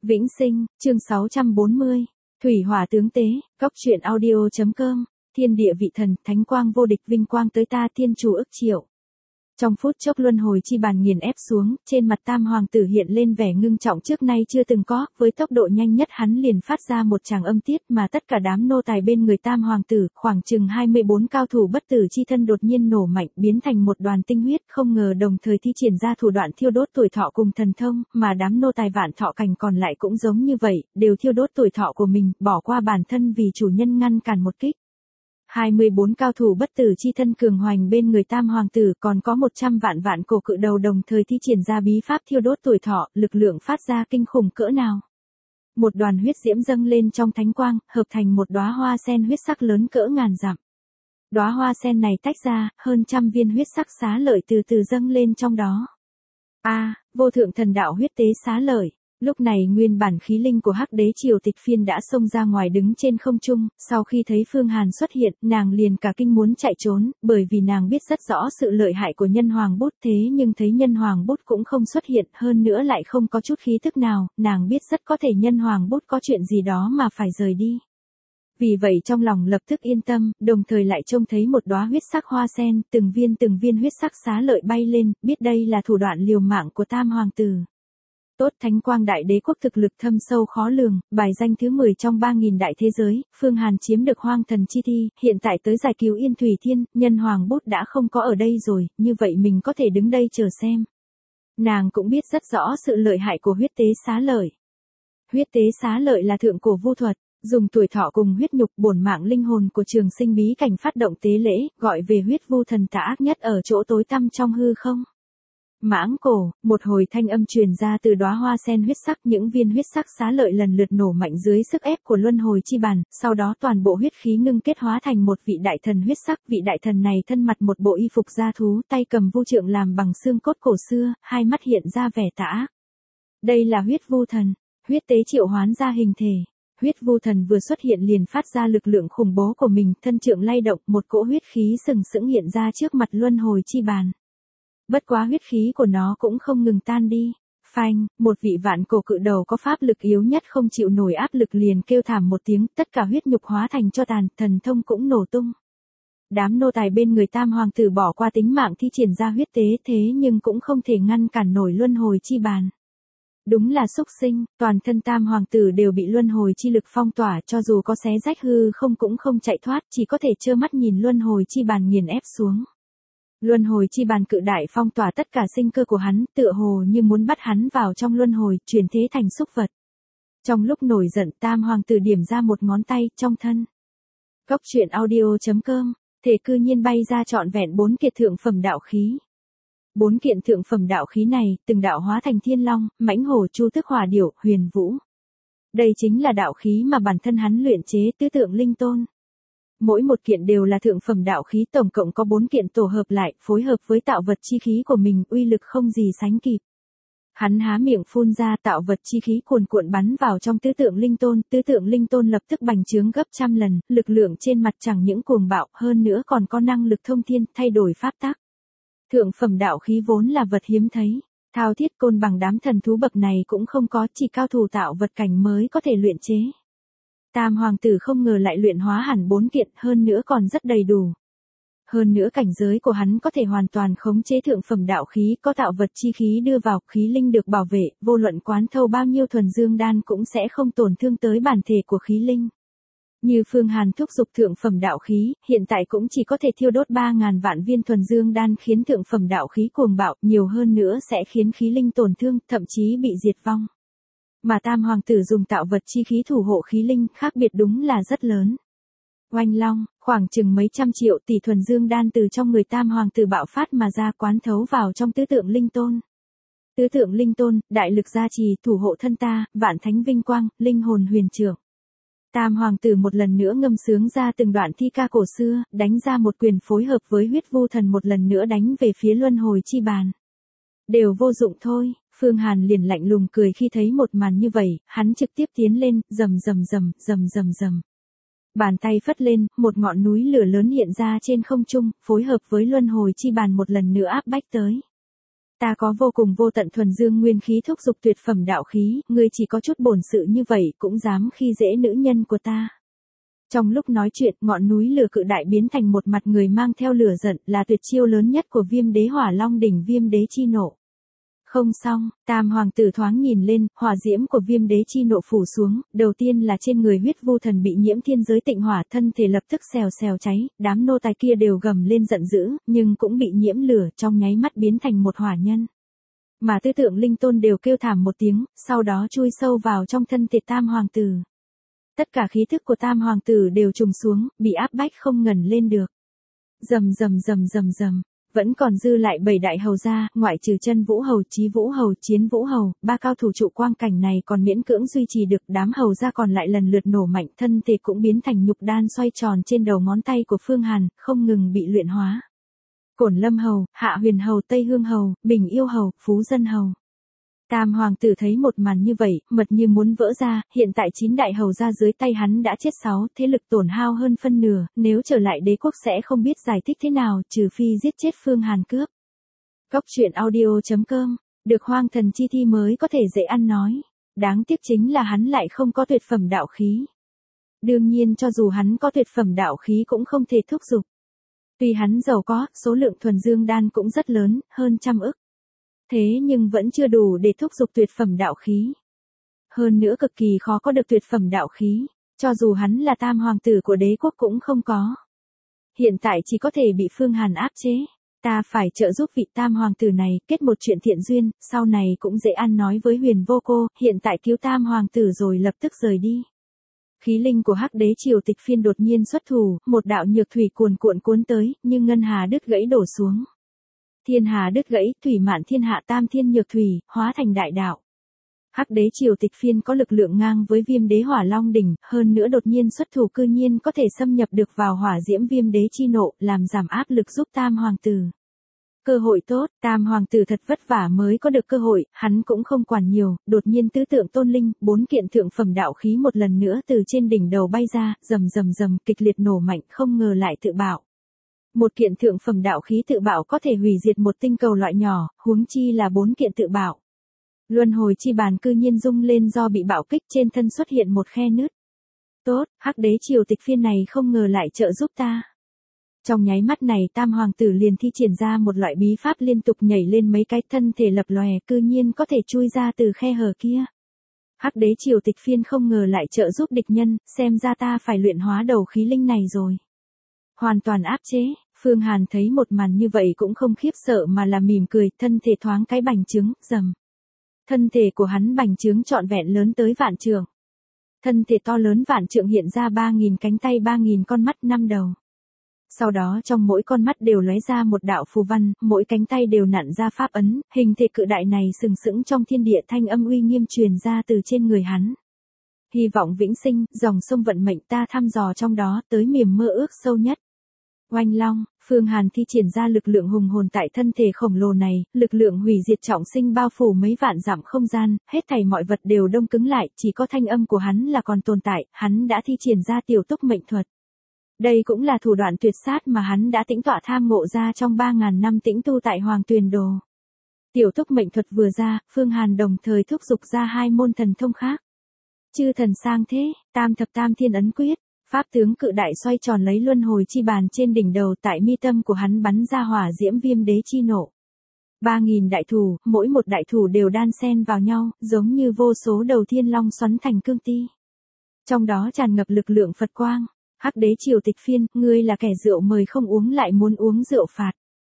Vĩnh Sinh, chương 640. Thủy hỏa tướng tế, góc truyện audio.com. Thiên địa vị thần, thánh quang vô địch vinh quang tới ta thiên chủ ức triệu. Trong phút chốc luân hồi chi bàn nghiền ép xuống, trên mặt tam hoàng tử hiện lên vẻ ngưng trọng trước nay chưa từng có, với tốc độ nhanh nhất hắn liền phát ra một tràng âm tiết mà tất cả đám nô tài bên người tam hoàng tử, khoảng chừng 24 cao thủ bất tử chi thân đột nhiên nổ mạnh biến thành một đoàn tinh huyết, không ngờ đồng thời thi triển ra thủ đoạn thiêu đốt tuổi thọ cùng thần thông, mà đám nô tài vạn thọ cảnh còn lại cũng giống như vậy, đều thiêu đốt tuổi thọ của mình, bỏ qua bản thân vì chủ nhân ngăn cản một kích. 24 cao thủ bất tử chi thân cường hoành bên người tam hoàng tử, còn có 100 vạn cổ cự đầu đồng thời thi triển ra bí pháp thiêu đốt tuổi thọ, lực lượng phát ra kinh khủng cỡ nào. Một đoàn huyết diễm dâng lên trong thánh quang, hợp thành một đóa hoa sen huyết sắc lớn cỡ ngàn dặm. Đóa hoa sen này tách ra, hơn trăm viên huyết sắc xá lợi từ từ dâng lên trong đó. Vô thượng thần đạo huyết tế xá lợi. Lúc này nguyên bản khí linh của Hắc Đế Triều Tịch Phiên đã xông ra ngoài đứng trên không trung, sau khi thấy Phương Hàn xuất hiện, nàng liền cả kinh muốn chạy trốn, bởi vì nàng biết rất rõ sự lợi hại của nhân hoàng bút, thế nhưng thấy nhân hoàng bút cũng không xuất hiện, hơn nữa lại không có chút khí tức nào, nàng biết rất có thể nhân hoàng bút có chuyện gì đó mà phải rời đi. Vì vậy trong lòng lập tức yên tâm, đồng thời lại trông thấy một đóa huyết sắc hoa sen, từng viên huyết sắc xá lợi bay lên, biết đây là thủ đoạn liều mạng của tam hoàng tử. Tốt, thánh quang đại đế quốc thực lực thâm sâu khó lường, bài danh thứ 10 trong 3.000 đại thế giới, Phương Hàn chiếm được hoang thần chi thi, hiện tại tới giải cứu Yên Thủy Thiên, nhân hoàng bút đã không có ở đây rồi, như vậy mình có thể đứng đây chờ xem. Nàng cũng biết rất rõ sự lợi hại của huyết tế xá lợi. Huyết tế xá lợi là thượng cổ vu thuật, dùng tuổi thọ cùng huyết nhục bổn mạng linh hồn của trường sinh bí cảnh phát động tế lễ, gọi về huyết vu thần tà ác nhất ở chỗ tối tăm trong hư không. Mãng cổ, một hồi thanh âm truyền ra từ đóa hoa sen huyết sắc, những viên huyết sắc xá lợi lần lượt nổ mạnh dưới sức ép của luân hồi chi bàn, sau đó toàn bộ huyết khí ngưng kết hóa thành một vị đại thần huyết sắc, vị đại thần này thân mặt một bộ y phục da thú, tay cầm vu trượng làm bằng xương cốt cổ xưa, hai mắt hiện ra vẻ tà ác. Đây là huyết vu thần, huyết tế triệu hoán ra hình thể. Huyết vu thần vừa xuất hiện liền phát ra lực lượng khủng bố của mình, thân trượng lay động, một cỗ huyết khí sừng sững hiện ra trước mặt luân hồi chi bàn. Bất quá huyết khí của nó cũng không ngừng tan đi. Phanh, một vị vạn cổ cự đầu có pháp lực yếu nhất không chịu nổi áp lực liền kêu thảm một tiếng, tất cả huyết nhục hóa thành tro tàn, thần thông cũng nổ tung. Đám nô tài bên người tam hoàng tử bỏ qua tính mạng thi triển ra huyết tế, thế nhưng cũng không thể ngăn cản nổi luân hồi chi bàn. Đúng là xúc sinh, toàn thân tam hoàng tử đều bị luân hồi chi lực phong tỏa, cho dù có xé rách hư không cũng không chạy thoát, chỉ có thể trơ mắt nhìn luân hồi chi bàn nghiền ép xuống. Luân hồi chi bàn cự đại phong tỏa tất cả sinh cơ của hắn, tựa hồ như muốn bắt hắn vào trong luân hồi, chuyển thế thành súc vật. Trong lúc nổi giận, tam hoàng tử điểm ra một ngón tay, trong thân. Góc truyện audio.com, thể cư nhiên bay ra trọn vẹn 4 kiện thượng phẩm đạo khí. 4 kiện thượng phẩm đạo khí này, từng đạo hóa thành thiên long, mãnh hổ, chu tước, hỏa điểu, huyền vũ. Đây chính là đạo khí mà bản thân hắn luyện chế tứ tượng linh tôn. Mỗi một kiện đều là thượng phẩm đạo khí, tổng cộng có 4 kiện tổ hợp lại, phối hợp với tạo vật chi khí của mình, uy lực không gì sánh kịp. Hắn há miệng phun ra, tạo vật chi khí cuồn cuộn bắn vào trong tứ tượng linh tôn lập tức bành trướng gấp trăm lần, lực lượng trên mặt chẳng những cuồng bạo, hơn nữa còn có năng lực thông thiên, thay đổi pháp tắc. Thượng phẩm đạo khí vốn là vật hiếm thấy, thao thiết côn bằng đám thần thú bậc này cũng không có, chỉ cao thủ tạo vật cảnh mới có thể luyện chế. Tam hoàng tử không ngờ lại luyện hóa hẳn 4 kiện, hơn nữa còn rất đầy đủ. Hơn nữa cảnh giới của hắn có thể hoàn toàn khống chế thượng phẩm đạo khí, có tạo vật chi khí đưa vào, khí linh được bảo vệ, vô luận quán thâu bao nhiêu thuần dương đan cũng sẽ không tổn thương tới bản thể của khí linh. Như Phương Hàn thúc giục thượng phẩm đạo khí, hiện tại cũng chỉ có thể thiêu đốt 3.000 vạn viên thuần dương đan khiến thượng phẩm đạo khí cuồng bạo, nhiều hơn nữa sẽ khiến khí linh tổn thương, thậm chí bị diệt vong. Mà tam hoàng tử dùng tạo vật chi khí thủ hộ khí linh, khác biệt đúng là rất lớn. Oanh long, khoảng chừng mấy trăm triệu tỷ thuần dương đan từ trong người tam hoàng tử bạo phát mà ra, quán thấu vào trong tứ tượng linh tôn. Tứ tượng linh tôn, đại lực gia trì, thủ hộ thân ta, vạn thánh vinh quang, linh hồn huyền trưởng. Tam hoàng tử một lần nữa ngâm sướng ra từng đoạn thi ca cổ xưa, đánh ra một quyền phối hợp với huyết vu thần một lần nữa đánh về phía luân hồi chi bàn. Đều vô dụng thôi. Phương Hàn liền lạnh lùng cười khi thấy một màn như vậy, hắn trực tiếp tiến lên, rầm. Bàn tay phất lên, một ngọn núi lửa lớn hiện ra trên không trung, phối hợp với luân hồi chi bàn một lần nữa áp bách tới. Ta có vô cùng vô tận thuần dương nguyên khí thúc dục tuyệt phẩm đạo khí, ngươi chỉ có chút bổn sự như vậy cũng dám khi dễ nữ nhân của ta. Trong lúc nói chuyện, ngọn núi lửa cự đại biến thành một mặt người mang theo lửa giận, là tuyệt chiêu lớn nhất của Viêm Đế Hỏa Long đỉnh Viêm Đế chi nộ. Không xong, Tam hoàng tử thoáng nhìn lên, hỏa diễm của Viêm Đế chi nộ phủ xuống, đầu tiên là trên người huyết vu thần bị nhiễm thiên giới tịnh hỏa, thân thể lập tức xèo xèo cháy, đám nô tài kia đều gầm lên giận dữ, nhưng cũng bị nhiễm lửa, trong nháy mắt biến thành một hỏa nhân. Mà Tư Tượng Linh Tôn đều kêu thảm một tiếng, sau đó chui sâu vào trong thân thể Tam hoàng tử. Tất cả khí thức của Tam hoàng tử đều trùng xuống, bị áp bách không ngẩng lên được. Rầm rầm rầm rầm rầm, vẫn còn dư lại 7 đại hầu gia, ngoại trừ Chân Vũ hầu, Chí Vũ hầu, Chiến Vũ hầu, 3 cao thủ trụ quang cảnh này còn miễn cưỡng duy trì được, đám hầu gia còn lại lần lượt nổ mạnh, thân thể cũng biến thành nhục đan xoay tròn trên đầu ngón tay của Phương Hàn, không ngừng bị luyện hóa. Cổn Lâm hầu, Hạ Huyền hầu, Tây Hương hầu, Bình Yêu hầu, Phú Dân hầu. Tam hoàng tử thấy một màn như vậy, mật như muốn vỡ ra, hiện tại 9 đại hầu gia dưới tay hắn đã chết 6, thế lực tổn hao hơn phân nửa, nếu trở lại đế quốc sẽ không biết giải thích thế nào, trừ phi giết chết Phương Hàn cướp. Cốc truyện audio.com, được Hoang Thần Chi Thi mới có thể dễ ăn nói. Đáng tiếc chính là hắn lại không có tuyệt phẩm đạo khí. Đương nhiên cho dù hắn có tuyệt phẩm đạo khí cũng không thể thúc giục. Tuy hắn giàu có, số lượng thuần dương đan cũng rất lớn, hơn 100 ức. Thế nhưng vẫn chưa đủ để thúc giục tuyệt phẩm đạo khí. Hơn nữa cực kỳ khó có được tuyệt phẩm đạo khí, cho dù hắn là tam hoàng tử của đế quốc cũng không có. Hiện tại chỉ có thể bị Phương Hàn áp chế. Ta phải trợ giúp vị tam hoàng tử này kết một chuyện thiện duyên, sau này cũng dễ ăn nói với Huyền Vô Cô, hiện tại cứu tam hoàng tử rồi lập tức rời đi. Khí linh của Hắc Đế Triều Tịch Phiên đột nhiên xuất thủ, một đạo nhược thủy cuồn cuộn cuốn tới, nhưng ngân hà đứt gãy đổ xuống. Thiên hà đứt gãy, thủy mạn thiên hạ tam thiên nhược thủy, hóa thành đại đạo. Hắc Đế Triều Tịch Phiên có lực lượng ngang với Viêm Đế Hỏa Long đỉnh, hơn nữa đột nhiên xuất thủ cư nhiên có thể xâm nhập được vào hỏa diễm Viêm Đế chi nộ, làm giảm áp lực giúp tam hoàng tử. Cơ hội tốt, tam hoàng tử thật vất vả mới có được cơ hội, hắn cũng không quản nhiều, đột nhiên tứ tượng tôn linh, 4 kiện thượng phẩm đạo khí một lần nữa từ trên đỉnh đầu bay ra, rầm rầm rầm, kịch liệt nổ mạnh, không ngờ lại tự bạo. Một kiện thượng phẩm đạo khí tự bạo có thể hủy diệt một tinh cầu loại nhỏ, huống chi là 4 kiện tự bạo. Luân hồi chi bàn cư nhiên rung lên do bị bạo kích, trên thân xuất hiện một khe nứt. Tốt, Hắc Đế Triều Tịch Phiên này không ngờ lại trợ giúp ta. Trong nháy mắt này tam hoàng tử liền thi triển ra một loại bí pháp liên tục nhảy lên mấy cái, thân thể lập lòe, cư nhiên có thể chui ra từ khe hở kia. Hắc Đế Triều Tịch Phiên không ngờ lại trợ giúp địch nhân, xem ra ta phải luyện hóa đầu khí linh này rồi. Hoàn toàn áp chế, Phương Hàn thấy một màn như vậy cũng không khiếp sợ mà là mỉm cười, thân thể thoáng cái bành trướng, rầm. Thân thể của hắn bành trướng trọn vẹn lớn tới vạn trượng. Thân thể to lớn vạn trượng hiện ra 3.000 cánh tay, 3.000 con mắt, 5 đầu. Sau đó trong mỗi con mắt đều lóe ra một đạo phù văn, mỗi cánh tay đều nặn ra pháp ấn, hình thể cự đại này sừng sững trong thiên địa, thanh âm uy nghiêm truyền ra từ trên người hắn. Hy vọng vĩnh sinh, dòng sông vận mệnh ta thăm dò trong đó, tới miềm mơ ước sâu nhất. Oanh long, Phương Hàn thi triển ra lực lượng hùng hồn tại thân thể khổng lồ này, lực lượng hủy diệt trọng sinh bao phủ mấy vạn dặm không gian, hết thảy mọi vật đều đông cứng lại, chỉ có thanh âm của hắn là còn tồn tại, hắn đã thi triển ra tiểu túc mệnh thuật. Đây cũng là thủ đoạn tuyệt sát mà hắn đã tĩnh tọa tham ngộ ra trong 3.000 năm tĩnh tu tại Hoàng Tuyền Đồ. Tiểu túc mệnh thuật vừa ra, Phương Hàn đồng thời thúc giục ra 2 môn thần thông khác. Chư thần sang thế, tam thập tam thiên ấn quyết, pháp tướng cự đại xoay tròn lấy luân hồi chi bàn trên đỉnh đầu, tại mi tâm của hắn bắn ra hỏa diễm Viêm Đế chi nộ. 3.000 đại thủ, mỗi một đại thủ đều đan xen vào nhau, giống như vô số đầu thiên long xoắn thành cương ti. Trong đó tràn ngập lực lượng Phật quang. Hắc Đế Triều Tịch Phiên, ngươi là kẻ rượu mời không uống lại muốn uống rượu phạt.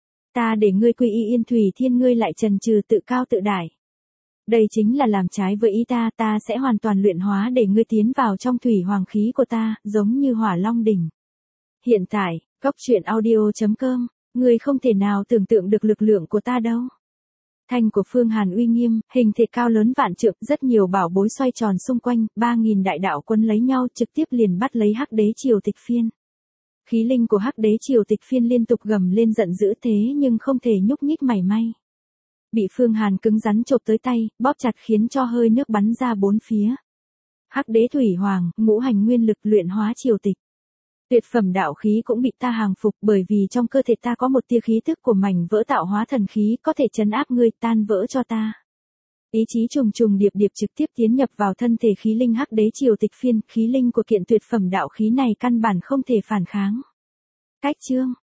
Ta để ngươi quy y Yên Thủy Thiên, ngươi lại trần trừ tự cao tự đại. Đây chính là làm trái với ý ta, ta sẽ hoàn toàn luyện hóa để ngươi tiến vào trong thủy hoàng khí của ta, giống như Hỏa Long đỉnh. Hiện tại, Cốc truyện audio.com, ngươi không thể nào tưởng tượng được lực lượng của ta đâu. Thanh của Phương Hàn uy nghiêm, hình thể cao lớn vạn trượng, rất nhiều bảo bối xoay tròn xung quanh, 3.000 đại đạo quân lấy nhau trực tiếp liền bắt lấy Hắc Đế Triều Tịch Phiên. Khí linh của Hắc Đế Triều Tịch Phiên liên tục gầm lên giận dữ, thế nhưng không thể nhúc nhích mảy may. Bị Phương Hàn cứng rắn chộp tới tay, bóp chặt khiến cho hơi nước bắn ra bốn phía. Hắc Đế Thủy Hoàng, ngũ hành nguyên lực luyện hóa triều tịch. Tuyệt phẩm đạo khí cũng bị ta hàng phục, bởi vì trong cơ thể ta có một tia khí tức của mảnh vỡ tạo hóa thần khí, có thể trấn áp ngươi, tan vỡ cho ta. Ý chí trùng trùng điệp điệp trực tiếp tiến nhập vào thân thể khí linh Hắc Đế Triều Tịch Phiên, khí linh của kiện tuyệt phẩm đạo khí này căn bản không thể phản kháng. Cách chương